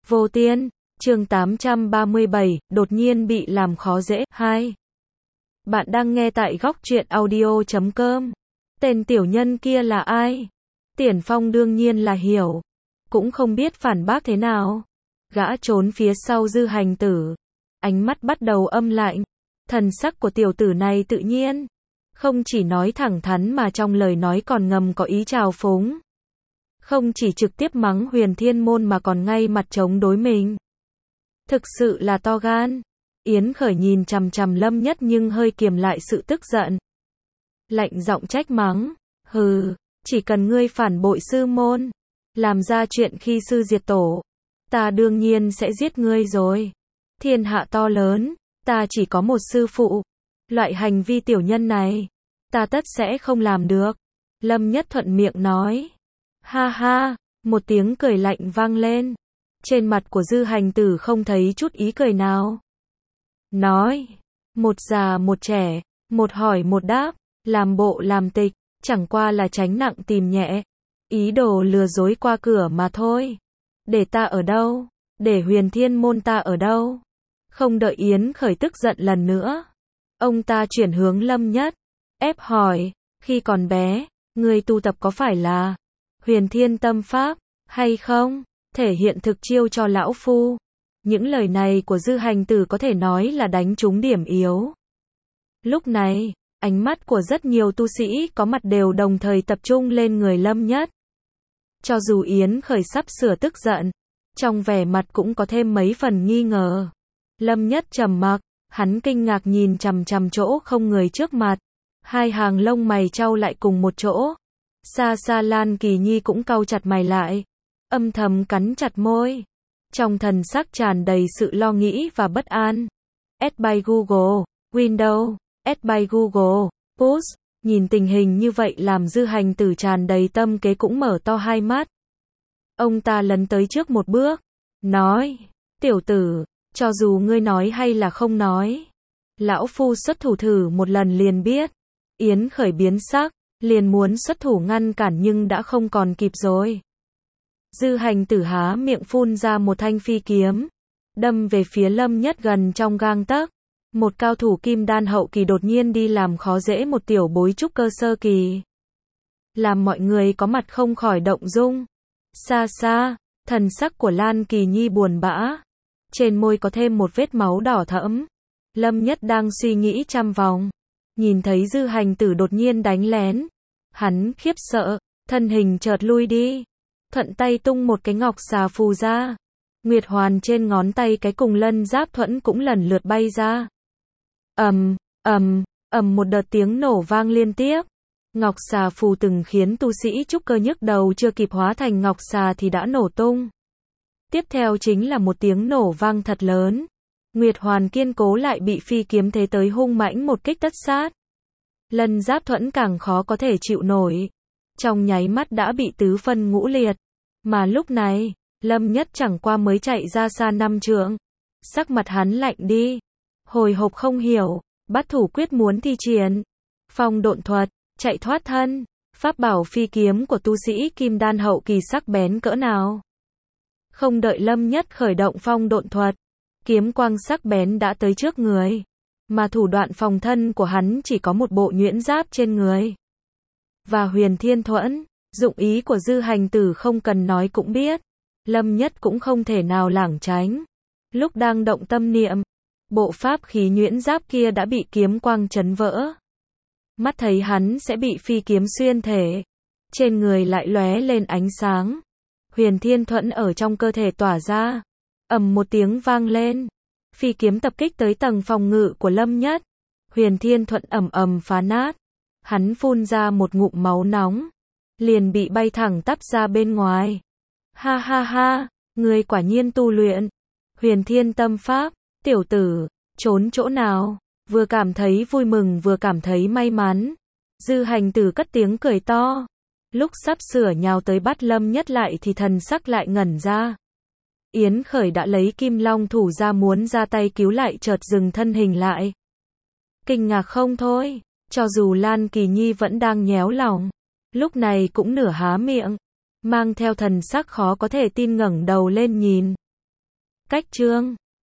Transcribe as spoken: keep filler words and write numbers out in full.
Vô Tiên, chương tám trăm ba mươi bảy, đột nhiên bị làm khó dễ. hai. Bạn đang nghe tại góc truyện audio chấm com. Tên tiểu nhân kia là ai? Tiền Phong đương nhiên là hiểu. Cũng không biết phản bác thế nào. Gã trốn phía sau Dư Hành Tử. Ánh mắt bắt đầu âm lạnh. Thần sắc của tiểu tử này tự nhiên. Không chỉ nói thẳng thắn mà trong lời nói còn ngầm có ý trào phúng. Không chỉ trực tiếp mắng Huyền Thiên Môn mà còn ngay mặt chống đối mình. Thực sự là to gan. Yến Khởi nhìn chằm chằm Lâm Nhất nhưng hơi kiềm lại sự tức giận. Lạnh giọng trách mắng. Hừ, chỉ cần ngươi phản bội sư môn, làm ra chuyện khi sư diệt tổ, ta đương nhiên sẽ giết ngươi rồi. Thiên hạ to lớn, ta chỉ có một sư phụ. Loại hành vi tiểu nhân này, ta tất sẽ không làm được. Lâm Nhất thuận miệng nói. Ha ha, một tiếng cười lạnh vang lên. Trên mặt của Dư Hành Tử không thấy chút ý cười nào. Nói, một già một trẻ, một hỏi một đáp, làm bộ làm tịch, chẳng qua là tránh nặng tìm nhẹ. Ý đồ lừa dối qua cửa mà thôi. Để ta ở đâu? Để Huyền Thiên Môn ta ở đâu? Không đợi Yến Khởi tức giận lần nữa. Ông ta chuyển hướng Lâm Nhất, ép hỏi, khi còn bé, người tu tập có phải là Huyền Thiên Tâm Pháp, hay không? Thể hiện thực chiêu cho lão phu. Những lời này của Dư Hành Tử có thể nói là đánh trúng điểm yếu. Lúc này, ánh mắt của rất nhiều tu sĩ có mặt đều đồng thời tập trung lên người Lâm Nhất. Cho dù Yến Khởi sắp sửa tức giận, trong vẻ mặt cũng có thêm mấy phần nghi ngờ. Lâm Nhất trầm mặc, hắn kinh ngạc nhìn chằm chằm chỗ không người trước mặt. Hai hàng lông mày chau lại cùng một chỗ. Xa xa Lan Kỳ Nhi cũng cau chặt mày lại, âm thầm cắn chặt môi. Trong thần sắc tràn đầy sự lo nghĩ và bất an. Add by Google, Windows, Add by Google, Push. Nhìn tình hình như vậy làm Dư Hành Tử tràn đầy tâm kế cũng mở to hai mắt. Ông ta lấn tới trước một bước, nói, tiểu tử, cho dù ngươi nói hay là không nói, lão phu xuất thủ thử một lần liền biết. Yến Khởi biến sắc, liền muốn xuất thủ ngăn cản nhưng đã không còn kịp rồi. Dư Hành Tử há miệng phun ra một thanh phi kiếm, đâm về phía Lâm Nhất gần trong gang tấc. Một cao thủ kim đan hậu kỳ đột nhiên đi làm khó dễ một tiểu bối trúc cơ sơ kỳ, làm mọi người có mặt không khỏi động dung. Xa xa, thần sắc của Lan Kỳ Nhi buồn bã, trên môi có thêm một vết máu đỏ thẫm. Lâm Nhất đang suy nghĩ trăm vòng, nhìn thấy Dư Hành Tử đột nhiên đánh lén, hắn khiếp sợ, thân hình chợt lui đi, thuận tay tung một cái ngọc xà phù ra. Nguyệt hoàn trên ngón tay cái cùng lân giáp thuẫn cũng lần lượt bay ra. Ầm, ầm, ầm một đợt tiếng nổ vang liên tiếp. Ngọc xà phù từng khiến tu sĩ trúc cơ nhức đầu chưa kịp hóa thành ngọc xà thì đã nổ tung. Tiếp theo chính là một tiếng nổ vang thật lớn. Nguyệt hoàn kiên cố lại bị phi kiếm thế tới hung mãnh một kích tất sát. Lân giáp thuẫn càng khó có thể chịu nổi, trong nháy mắt đã bị tứ phân ngũ liệt. Mà lúc này, Lâm Nhất chẳng qua mới chạy ra xa năm trượng. Sắc mặt hắn lạnh đi, hồi hộp không hiểu, bắt thủ quyết muốn thi triển phong độn thuật, chạy thoát thân. Pháp bảo phi kiếm của tu sĩ kim đan hậu kỳ sắc bén cỡ nào. Không đợi Lâm Nhất khởi động phong độn thuật, kiếm quang sắc bén đã tới trước người. Mà thủ đoạn phòng thân của hắn chỉ có một bộ nhuyễn giáp trên người và Huyền Thiên Thuẫn. Dụng ý của Dư Hành Tử không cần nói cũng biết. Lâm Nhất cũng không thể nào lảng tránh. Lúc đang động tâm niệm, bộ pháp khí nhuyễn giáp kia đã bị kiếm quang chấn vỡ. Mắt thấy hắn sẽ bị phi kiếm xuyên thể, trên người lại lóe lên ánh sáng. Huyền Thiên Thuẫn ở trong cơ thể tỏa ra, ầm một tiếng vang lên. Phi kiếm tập kích tới tầng phòng ngự của Lâm Nhất. Huyền Thiên Thuẫn ầm ầm phá nát. Hắn phun ra một ngụm máu nóng, liền bị bay thẳng tắp ra bên ngoài. Ha ha ha, ngươi quả nhiên tu luyện Huyền Thiên Tâm Pháp, tiểu tử, trốn chỗ nào? Vừa cảm thấy vui mừng vừa cảm thấy may mắn. Dư Hành Tử cất tiếng cười to. Lúc sắp sửa nhào tới bắt Lâm Nhất lại thì thần sắc lại ngẩn ra. Yến Khởi đã lấy kim long thủ ra muốn ra tay cứu lại chợt dừng thân hình lại. Kinh ngạc không thôi, cho dù Lan Kỳ Nhi vẫn đang nhéo lòng, lúc này cũng nửa há miệng, mang theo thần sắc khó có thể tin ngẩng đầu lên nhìn. Cách chương